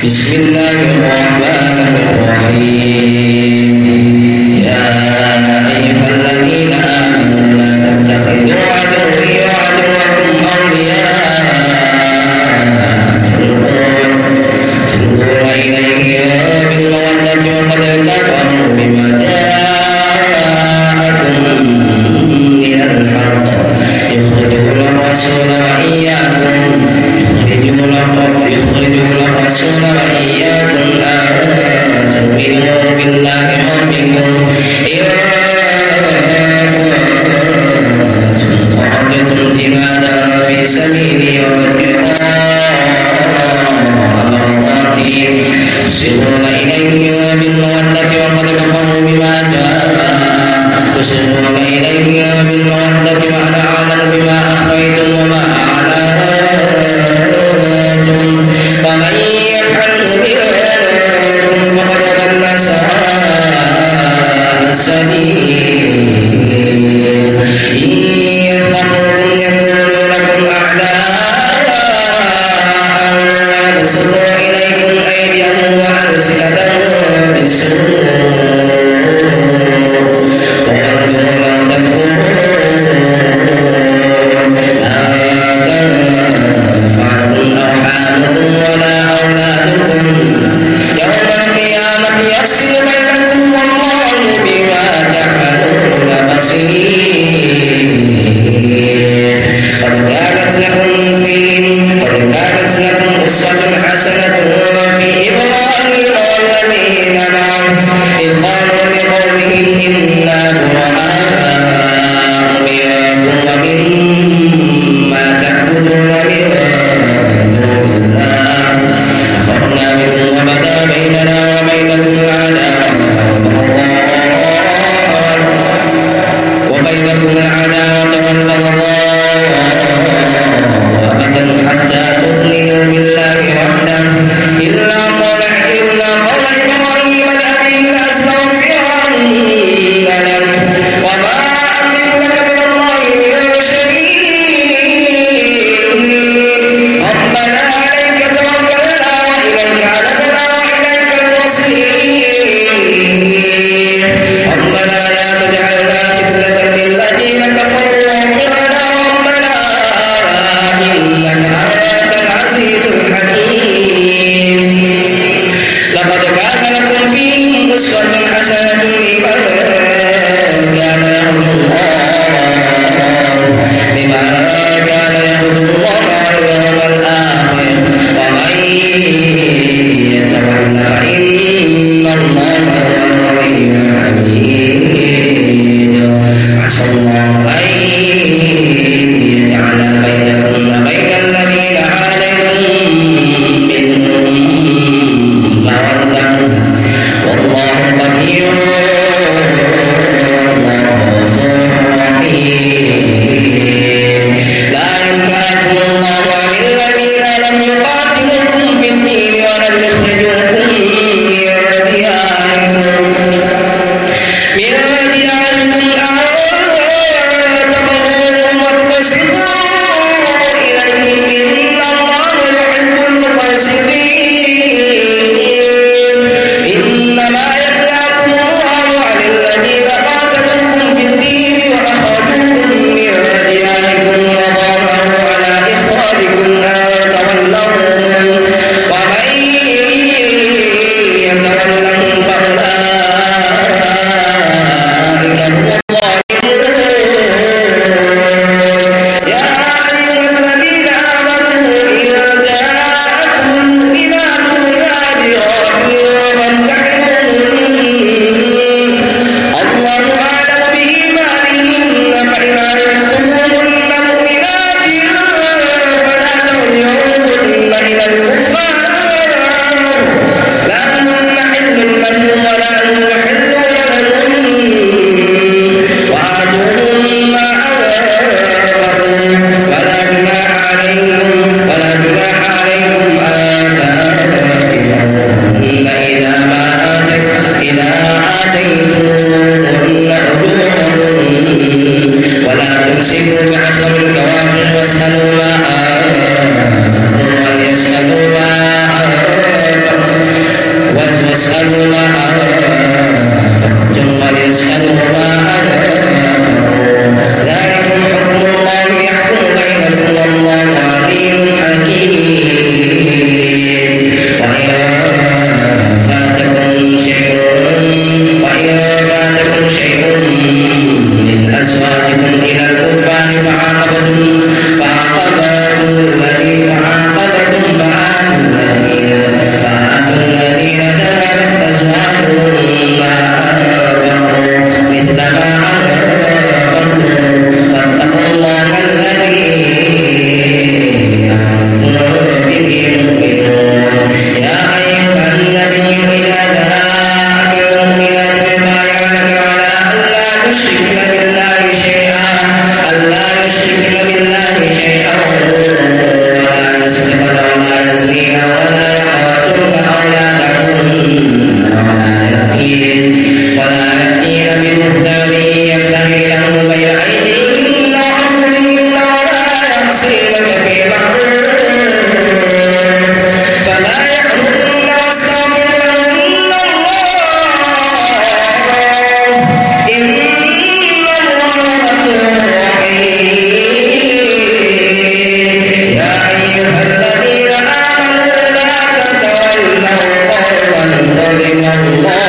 بسم الله الرحمن الرحيم. يا أيها الذين آمنوا لا تتخذوا عدوي وعدوكم أولياء تلقون إليهم بالمودة وقد كفروا بما جاءكم من الحق يخرجون الرسول وإياكم أن تؤمنوا بالله ربكم إن كنتم خرجتم جهادا في سبيلي وابتغاء مرضاتي تسرون إليهم بالمودة وقد كفروا بما تسرون إليهم بالمودة وأنا أعلم بما أخفيتم وما أعلنتم ومن يفعله منكم فقد ضل سواء السبيل. إن يثقفوكم يكونوا لكم أعداء ويبسطوا إليكم أيديهم وألسنتهم بالسوء وودوا لو تكفرون لا تنفعكم أرحامكم ولا أولادكم يوم القيامة يفصل بينكم والله بما تعملون بصير. قد كانت لكم أسوة حسنة في إبراهيم والذين معه إذ قالوا لقومهم إنا براء منكم ومما تعبدون من دون الله كفرنا بكم وبدا بيننا وبينكم العداوة أبدا حتى تؤمنوا بالله وحده إلا قول إبراهيم لأبيه لأستغفرن لك وما أملك لك من الله من شيء ربنا عليك توكلنا وإليك عنبنا وإليك المصير. ربنا لا تجعلنا فتنة للذين كفروا واغفر لنا ربنا إنك أنت العزيز الحكيم. لقد كان لكم فيهم أسوة حسنة لمن كان يرجو الله واليوم الآخر ومن يتول فإن الله هو الغني الحميد. عسى الله أن يجعل بينكم وبين الذين عاديتم منهم مودة والله قدير والله غفور رحيم. لا ينهاكم الله عن الذين لم يقاتلوكم في الدين ولم يخرجوكم من دياركم أن تبروهم وتقسطوا إليهم إن الله يحب المقسطين. إنما يبلغكم الله عن الذين قاتلوكم في الدين وأخرجوكم من دياركم وظاهروا على إخراجكم أن تولوهم ومن يتولهم فأولئك هم يا أيها الذين آمنوا إذا جاءكم المؤمنات مهاجرات فامتحنوهن الله أعلم بإيمانهن فإن علمتموهن مؤمنات فلا ترجعوهن إلى الكفار لا هن حل لهم ولا هم يحلون لهم وآتوهم ما أنفقوا ولا جناح عليكم أن تأتوهن إذا آتيتموهن أجورهن ولا تمسكوا بعصا الكوافر واسألوا ما أنفقوا وليسألوا الله